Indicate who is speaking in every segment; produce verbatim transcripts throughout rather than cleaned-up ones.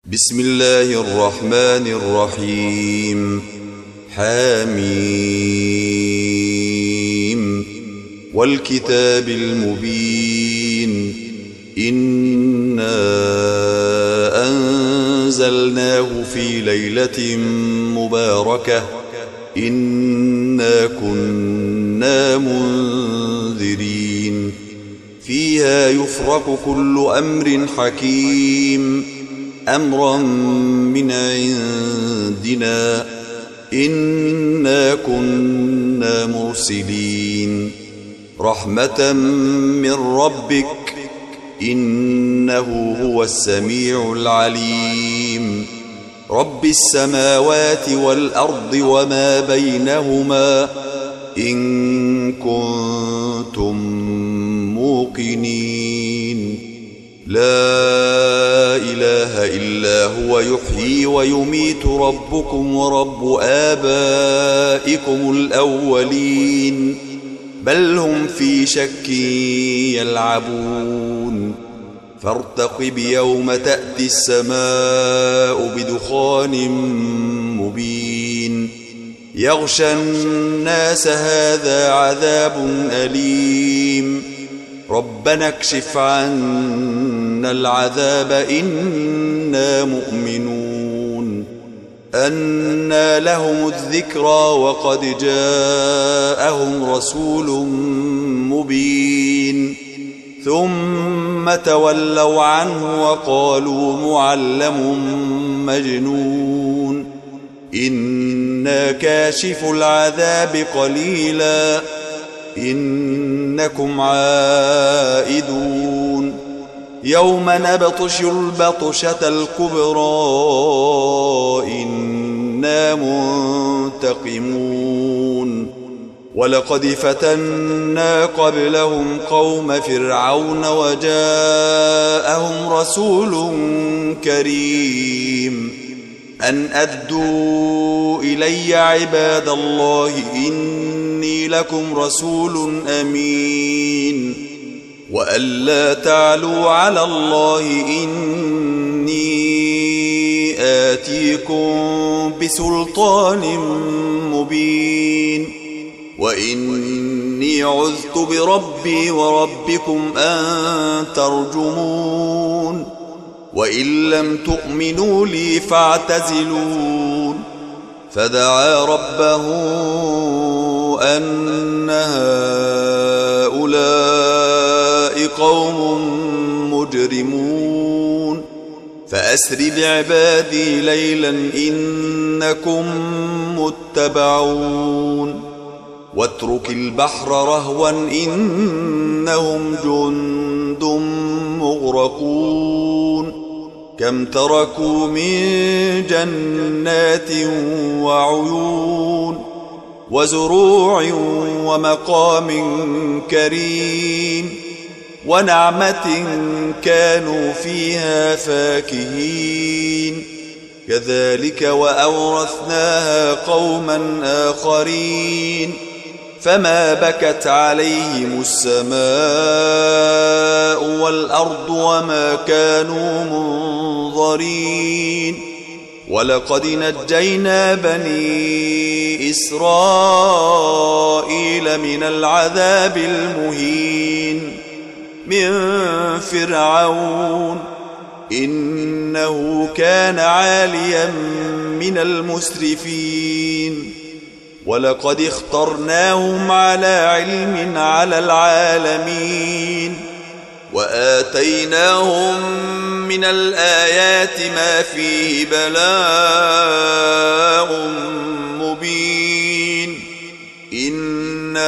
Speaker 1: بسم الله الرحمن الرحيم. حميم والكتاب المبين. إنا أنزلناه في ليلة مباركة إنا كنا منذرين فيها يفرق كل أمر حكيم أمرا من عندنا إنا كنا مرسلين رحمة من ربك إنه هو السميع العليم. رب السماوات والأرض وما بينهما إن كنتم موقنين. لا إله إلا هو يحيي ويميت ربكم ورب آبائكم الأولين بل هم في شك يلعبون. فارتقب يوم تأتي السماء بدخان مبين يغشى الناس هذا عذاب أليم. ربنا اكشف عنا العذاب إنا مؤمنون. أنى لهم الذكرى وقد جاءهم رسول مبين ثم تولوا عنه وقالوا معلم مجنون. إنا كاشف العذاب قليلا إنكم عائدون. يوم نبطش البطشة الكبرى إنا منتقمون. ولقد فتنا قبلهم قوم فرعون وجاءهم رسول كريم أن أدوا إلي عباد الله إني لكم رسول أمين وألا تعلوا على الله إني آتيكم بسلطان مبين وإني عذت بربي وربكم أن ترجمون. وإن لم تؤمنوا لي فاعتزلون. فدعا ربه أن هؤلاء قوم مجرمون فأسر بعبادي ليلا إنكم متبعون. واترك البحر رهوا إنهم جند مغرقون. كم تركوا من جنات وعيون وزروع ومقام كريم ونعمة كانوا فيها فاكهين. كذلك وأورثناها قوما آخرين فما بكت عليهم السماء والأرض وما كانوا منظرين. ولقد نجينا بني إسرائيل من العذاب المهين من فرعون إنه كان عاليا من المسرفين. ولقد اخترناهم على علم على العالمين وآتيناهم من الآيات ما فيه بلاء مبين. إن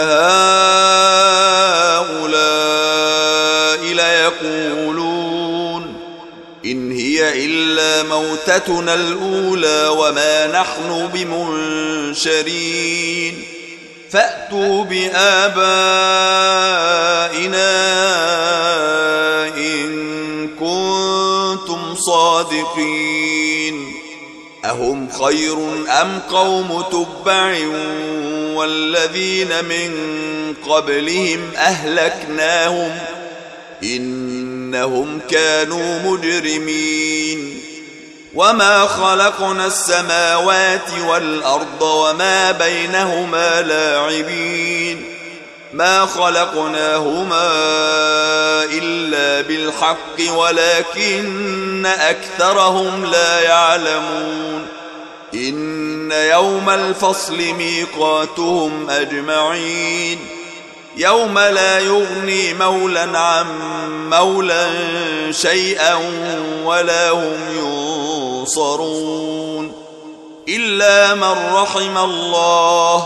Speaker 1: هؤلاء ليقولون إن هي إلا موتتنا الأولى وما نحن بمنشرين. فأتوا بآبائنا إن كنتم صادقين. أهم خير أم قوم تبع والذين من قبلهم أهلكناهم إنهم كانوا مجرمين. وما خلقنا السماوات والأرض وما بينهما لاعبين ما خلقناهما إلا بالحق ولكن أكثرهم لا يعلمون إن يوم الفصل ميقاتهم أجمعين يوم لا يغني مولا عن مولا شيئا ولا هم ينصرون إلا من رحم الله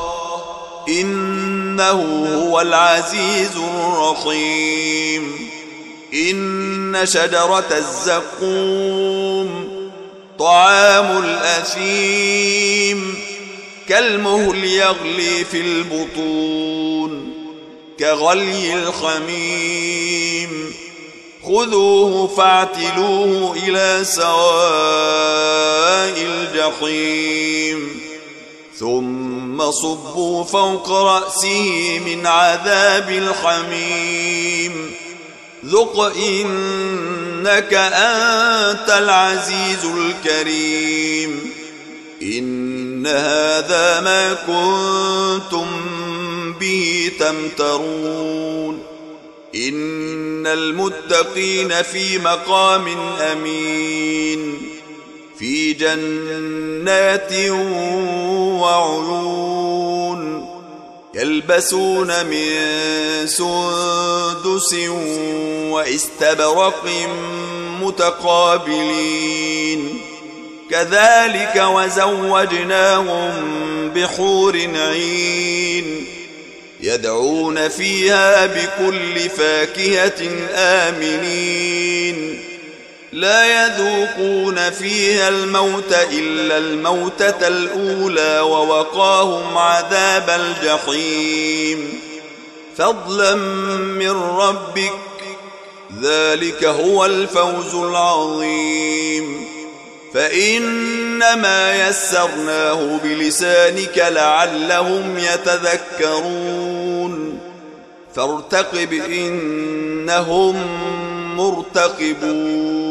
Speaker 1: إنه هو العزيز الرحيم إن شجرة الزقوم طعام الأثيم كالمهل يغلي في البطون كغلي الحميم خذوه فاعتلوه إلى سواء الجحيم ثم صبوا فوق رأسه من عذاب الحميم ذق إنك أنت العزيز الكريم إن هذا ما كنتم به تمترون إن المتقين في مقام أمين في جنات وعيون يلبسون من سندس واستبرق متقابلين كذلك وزوجناهم بحور عين يدعون فيها بكل فاكهة آمنين لا يذوقون فيها الموت إلا الموتة الأولى ووقاهم عذاب الجحيم فضلا من ربك ذلك هو الفوز العظيم فإنما يسرناه بلسانك لعلهم يتذكرون فارتقب إنهم مرتقبون